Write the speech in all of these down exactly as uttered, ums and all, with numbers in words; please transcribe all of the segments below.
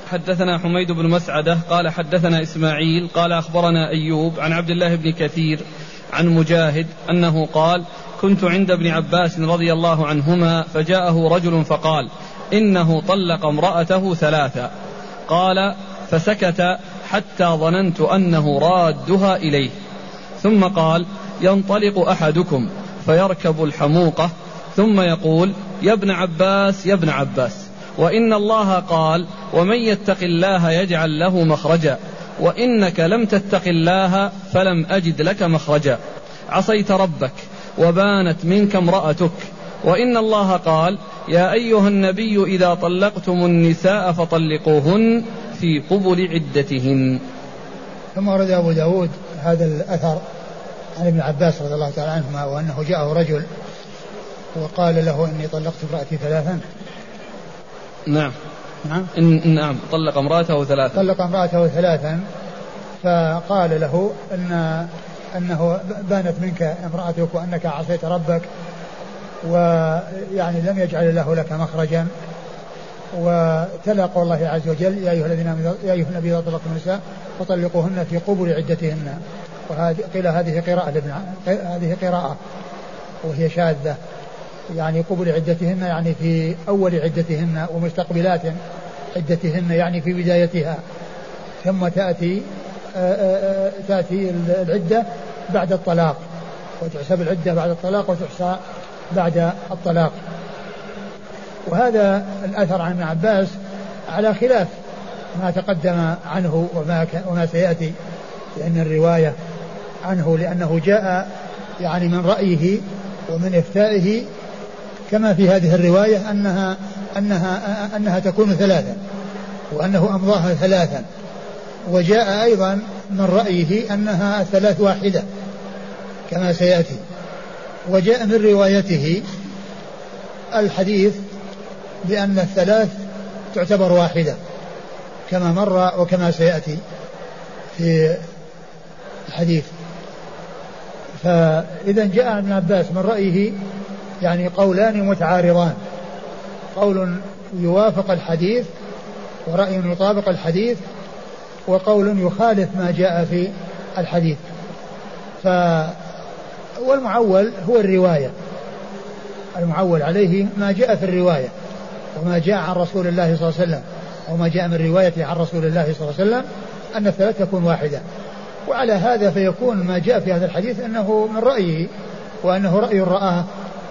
حدثنا حميد بن مسعدة قال حدثنا إسماعيل قال أخبرنا أيوب عن عبد الله بن كثير عن مجاهد أنه قال كنت عند ابن عباس رضي الله عنهما فجاءه رجل فقال إنه طلق امرأته ثلاثا. قال فسكت حتى ظننت أنه رادها إليه، ثم قال ينطلق أحدكم فيركب الحموقة ثم يقول يا ابن عباس يا ابن عباس، وإن الله قال ومن يتق الله يجعل له مخرجا، وإنك لم تتق الله فلم أجد لك مخرجا، عصيت ربك وبانت منك امرأتك، وإن الله قال يا أيها النبي إذا طلقتم النساء فطلقوهن في قبل عدتهن. ثم ورد أبو داود هذا الأثر عن ابن عباس رضي الله تعالى عنهما وأنه جاءه رجل وقال له إني طلقت امرأتي ثلاثا. نعم نعم إن نعم طلق امرأته ثلاثا طلق امرأته ثلاثا فقال له إن أنه بانت منك امرأتك وأنك عصيت ربك ويعني لم يجعل الله لك مخرجا، وتلا قول الله عز وجل يا أيها الذين يا أيها النبي إذا طلقتم النساء فطلقوهن في قبل عدتهن. وهذه قيل هذه قراءة لابن هذه قراءة وهي شاذة، يعني قبل عدتهن يعني في أول عدتهن ومستقبلات عدتهن يعني في بدايتها، ثم تأتي آآ آآ تأتي العدة بعد الطلاق، وتحسب العدة بعد الطلاق وتحصى بعد الطلاق. وهذا الأثر عن ابن عباس على خلاف ما تقدم عنه وما, وما سيأتي، لأن الرواية عنه لأنه جاء يعني من رأيه ومن إفتائه كما في هذه الرواية أنها, أنها, أنها تكون ثلاثا وأنه أمضاها ثلاثا، وجاء أيضا من رأيه أنها ثلاث واحدة كما سيأتي، وجاء من روايته الحديث بأن الثلاث تعتبر واحدة كما مر وكما سيأتي في الحديث. فإذا جاء ابن عباس من رأيه يعني قولان متعارضان، قول يوافق الحديث ورأي يطابق الحديث، وقول يخالف ما جاء في الحديث. ف والمعول هو الرواية، المعول عليه ما جاء في الرواية وما جاء عن رسول الله صلى الله عليه وسلم، وما جاء من رواية عن رسول الله صلى الله عليه وسلم أن الثلاث تكون واحدة. وعلى هذا فيكون ما جاء في هذا الحديث أنه من رأيه وأنه رأي رآه،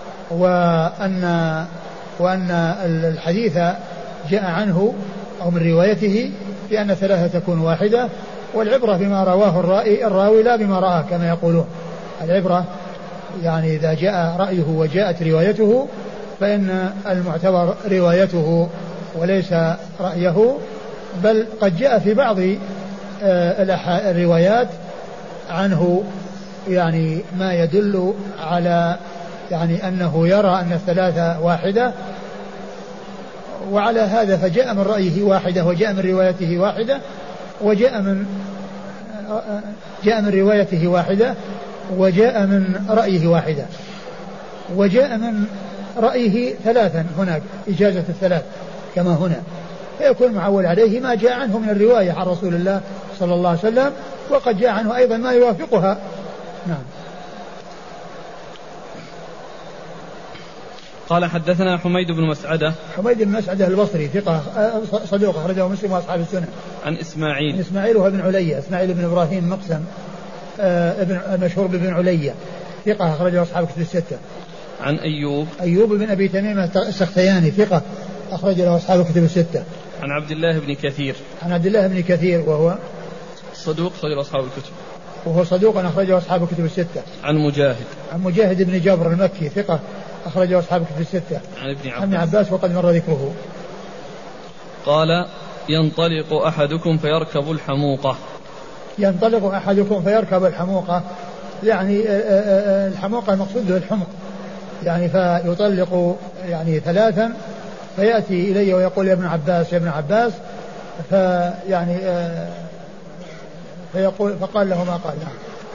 وأن وأن الحديث جاء عنه أو من روايته بأن الثلاثة تكون واحدة، والعبرة بما رواه الرائي الراوي لا بما رآه كما يقولون. العبرة يعني إذا جاء رأيه وجاءت روايته فإن المعتبر روايته وليس رأيه، بل قد جاء في بعض الروايات عنه يعني ما يدل على يعني أنه يرى أن الثلاثة واحدة، وعلى هذا فجاء من رأيه واحدة وجاء من روايته واحدة وجاء من جاء من روايته واحدة وجاء من رأيه واحدة وجاء من رأيه ثلاثا هناك إجازة الثلاث كما هنا، فيكون معول عليه ما جاء عنه من الرواية عن رسول الله صلى الله عليه وسلم، وقد جاء عنه أيضا ما يوافقها. نعم. قال حدثنا حميد بن مسعدة حميد بن مسعدة البصري ثقة صدوق أخرجه مسلم وأصحاب السنن. عن إسماعيل عن إسماعيل وهو ابن عليا، إسماعيل بن إبراهيم مقسم ابن المشهور بابن عليا ثقة أخرجه أصحاب الكتب الستة. عن أيوب أيوب بن أبي تميم السختياني ثقة أخرج له أصحاب الكتب الستة. عن عبد الله بن كثير عن عبد الله بن كثير وهو صدوق أخرجه أصحاب الكتب وهو صدوق أخرجه أصحاب الكتب الستة. عن مجاهد عن مجاهد بن جبر المكي ثقة أخرجه أصحاب الكتب الستة. عن ابن عباس, عن عباس وقد مر ذكره. قال ينطلق أحدكم فيركب الحموقة. ينطلق أحدكم فيركب الحموقة يعني الحموقة المقصود به الحمق، يعني فيطلق يعني ثلاثا فيأتي إلي ويقول يا ابن عباس يا ابن عباس، فيعني فيقول فقال له ما قال. نعم.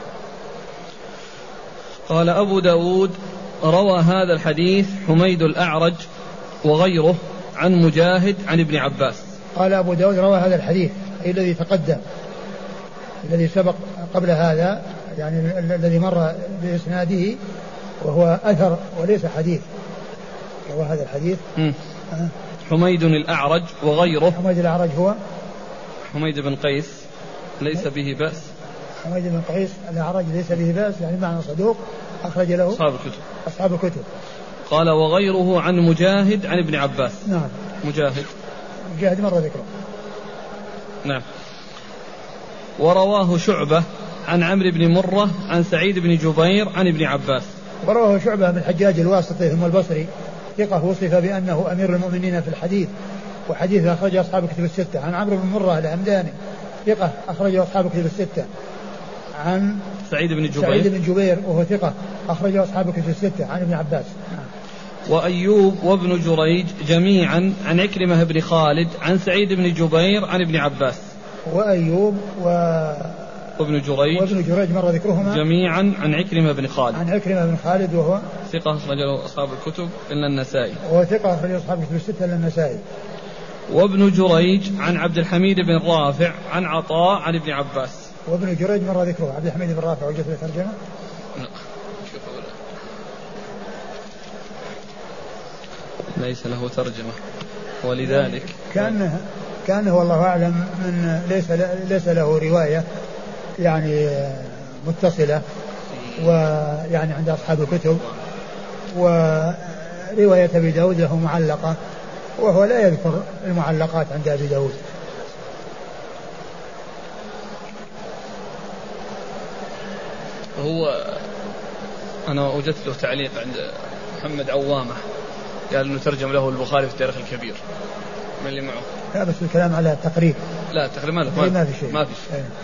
قال أبو داود روى هذا الحديث حميد الأعرج وغيره عن مجاهد عن ابن عباس. قال أبو داود روى هذا الحديث أي الذي تقدم الذي سبق قبل هذا يعني الذي مر بإسناده وهو أثر وليس حديث. روى هذا الحديث أه. حميد الأعرج وغيره. حميد الأعرج هو حميد بن قيس ليس به بأس. حميد بن قيس الأعرج ليس به بأس يعني معنى صدوق أخرج له أصحاب الكتب. أصحاب الكتب. قال وغيره عن مجاهد عن ابن عباس. نعم مجاهد مجاهد مرة ذكره. نعم. ورواه شعبة عن عمرو بن مرة عن سعيد بن جبير عن ابن عباس. ورواه شعبة من الحجاج الواسطي ثم البصري ثقة وصف بأنه أمير المؤمنين في الحديث وحديث أخرج أصحاب الكتب الستة. عن عمرو بن مرة الهمداني ثقة أخرج أصحاب الكتب الستة. عن سعيد بن جبير سعيد بن جبير وهو ثقة أخرج أصحاب الكتب الستة. عن ابن عباس. وأيوب وابن جريج جميعا عن عكرمة بن خالد عن سعيد بن جبير عن ابن عباس. وأيوب و... وابن جريج وابن جريج مر ذكرهما جميعا عن عكرمة بن خالد عن عكرمة بن خالد وهو ثقة أخرج له أصحاب الكتب إلا النسائي. وهو ثقة أخرج أصحاب الكتب الستة إلا النسائي. وابن جريج عن عبد الحميد بن رافع عن عطاء عن ابن عباس. وابن جريج مر ذكره. عبد الحميد بن رافع وجدت له ترجمة؟ ليس له ترجمة ولذلك كان كان والله أعلم من ليس ليس له رواية يعني متصلة ويعني عند أصحاب الكتب. ورواية أبي داود له معلقة وهو لا يذكر المعلقات عند أبي داود. هو أنا وجدت له تعليق عند محمد عوامة قال إنه ترجم له البخاري في التاريخ الكبير. من اللي معه؟ لا بس الكلام على التقريب. لا تقريبا ما, ما في شيء. ما في شيء. ايه.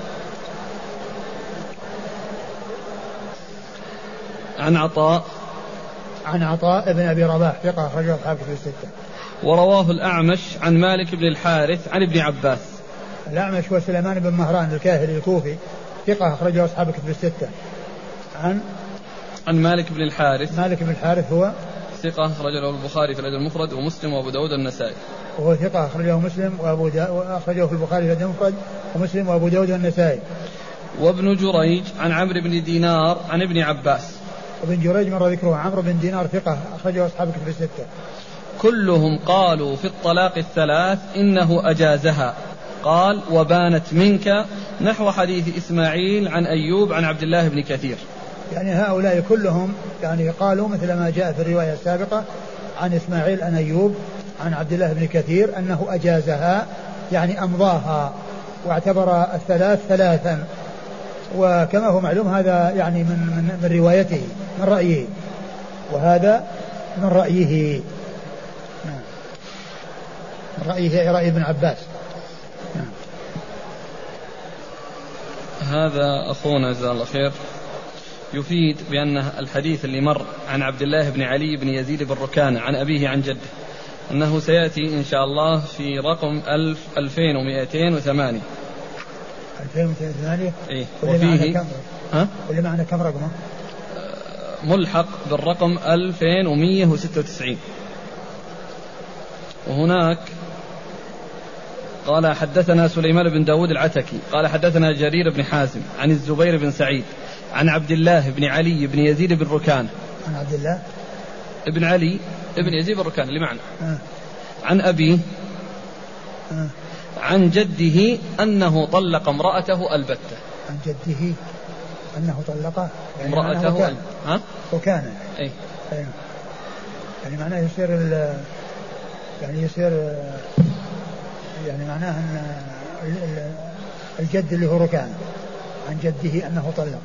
عن عطاء عن عطاء ابن أبي رباح ثقة أخرجه أصحاب الكتب الستة. ورواه الأعمش عن مالك بن الحارث عن ابن عباس. الأعمش هو سليمان بن مهران الكاهلي الكوفي ثقة أخرجه أصحاب الكتب الستة. عن عن مالك بن الحارث. مالك بن الحارث هو ثقة أخرج له البخاري في الأدب المفرد ومسلم وأبو داود والنسائي. وهو ثقة أخرجه مسلم وأبو دا... أخرجه في البخاري في الأدب المفرد ومسلم وأبو داود والنسائي. وابن جريج عن عمرو بن دينار عن ابن عباس. وابن جريج مر ذكره. عمرو بن دينار ثقة أخرجه أصحاب الكتب الستة. كلهم قالوا في الطلاق الثلاث إنه أجازها. قال وبانت منك نحو حديث إسماعيل عن أيوب عن عبد الله بن كثير. يعني هؤلاء كلهم يعني قالوا مثل ما جاء في الرواية السابقة عن إسماعيل عن أيوب عن عبد الله بن كثير أنه أجازها يعني أمضاها واعتبر الثلاث ثلاثا. وكما هو معلوم هذا يعني من, من, من روايته من رأيه وهذا من رأيه من رأيه رأي ابن عباس. هذا أخونا جزاه الله خير يفيد بأن الحديث اللي مر عن عبد الله بن علي بن يزيد بن ركانة عن أبيه عن جده أنه سيأتي إن شاء الله في رقم ألف ألفين ومئتين وثمانية. ألفين ومئتين وثمانية. إيه وفيه كم ها؟ واللي معنا كم رقمه؟ ملحق بالرقم ألفين ومئة وستة وتسعين. وهناك قال حدثنا سليمان بن داود العتكي قال حدثنا جرير بن حازم عن الزبير بن سعيد عن عبد الله بن علي بن يزيد بن ركان. عن عبد الله ابن علي ابن يزيد بن ركان اللي معنا. آه. عن أبيه آه. عن جده أنه طلق امرأته البتة. عن جده أنه طلق يعني امرأته ال... ها؟ وكان أي. أي. يعني معناه يصير ال... يعني يصير يعني معناه أن الجد اللي هو ركان عن جده أنه طلق.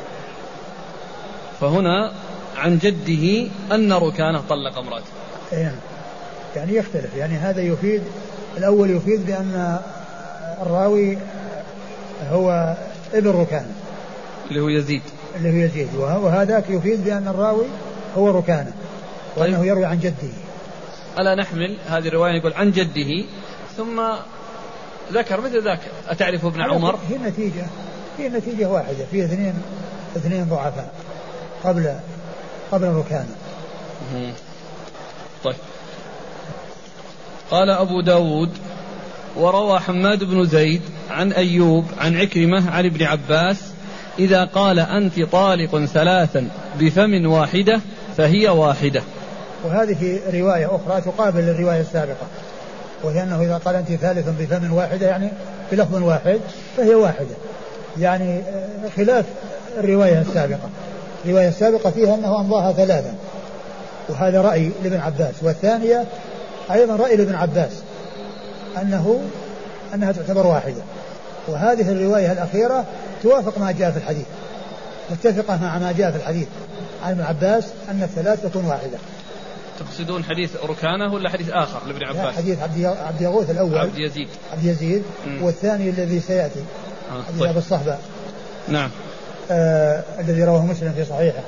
فهنا عن جده أن ركانه طلق امرأته. يعني, يعني يختلف يعني هذا يفيد الأول يفيد بأن الراوي هو ابن ركانه اللي هو يزيد اللي هو يزيد وهذاك يفيد بأن الراوي هو ركانه وأنه طيب. يروي عن جده. ألا نحمل هذه الرواية يقول عن جده ثم ذكر مثل ذاك أتعرف ابن عمر. هي النتيجة هي النتيجة واحدة فيه اثنين اثنين ضعفاء قبل قبل ركانه. طيب قال أبو داود وروى حماد بن زيد عن أيوب عن عكرمة عن ابن عباس إذا قال أنت طالق ثلاثا بفم واحدة فهي واحدة. وهذه رواية أخرى تقابل الرواية السابقة، وهي أنه إذا قال أنت ثالث بفم واحدة يعني بلفظ واحد فهي واحدة، يعني خلاف الرواية السابقة. الرواية السابقة فيها أنه أمضاها ثلاثا، وهذا رأي لابن عباس، والثانية أيضا رأي لابن عباس أنه أنها تعتبر واحدة. وهذه الرواية الأخيرة توافق ما جاء في الحديث، متفقة مع ما جاء في الحديث عن ابن عباس أن الثلاث تكون واحدة. تقصدون حديث ركانة ولا حديث آخر لابن عباس؟ حديث عبد يغوث الأول، عبد يزيد عبد يزيد م. والثاني الذي سيأتي آه حديث طيب. أبي الصحبة نعم آه الذي رواه مسلم في صحيحه.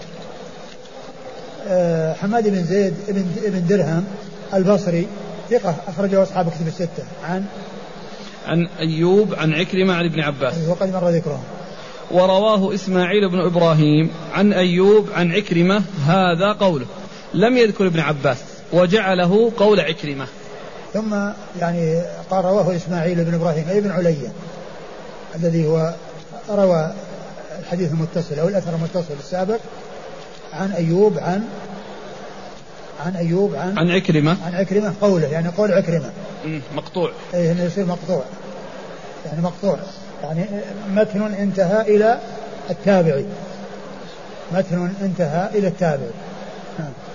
آه حماد بن زيد بن, بن درهم البصري ثقة أخرجه أصحاب كتب الستة عن عن أيوب عن عكرمة عن ابن عباس وقد مر ذكرهم. ورواه إسماعيل بن إبراهيم عن أيوب عن عكرمة هذا قوله، لم يذكر ابن عباس وجعله قول عكرمة. ثم يعني قال رواه إسماعيل بن إبراهيم أي بن عليا الذي هو روى الحديث المتصل أو الأثر المتصل السابق عن أيوب عن عن أيوب عن عن عكرمة عن عكرمة قوله، يعني قول عكرمة مقطوع، أي إنه يصير مقطوع، يعني مقطوع يعني متن انتهى إلى التابعي، متن انتهى إلى التابعي.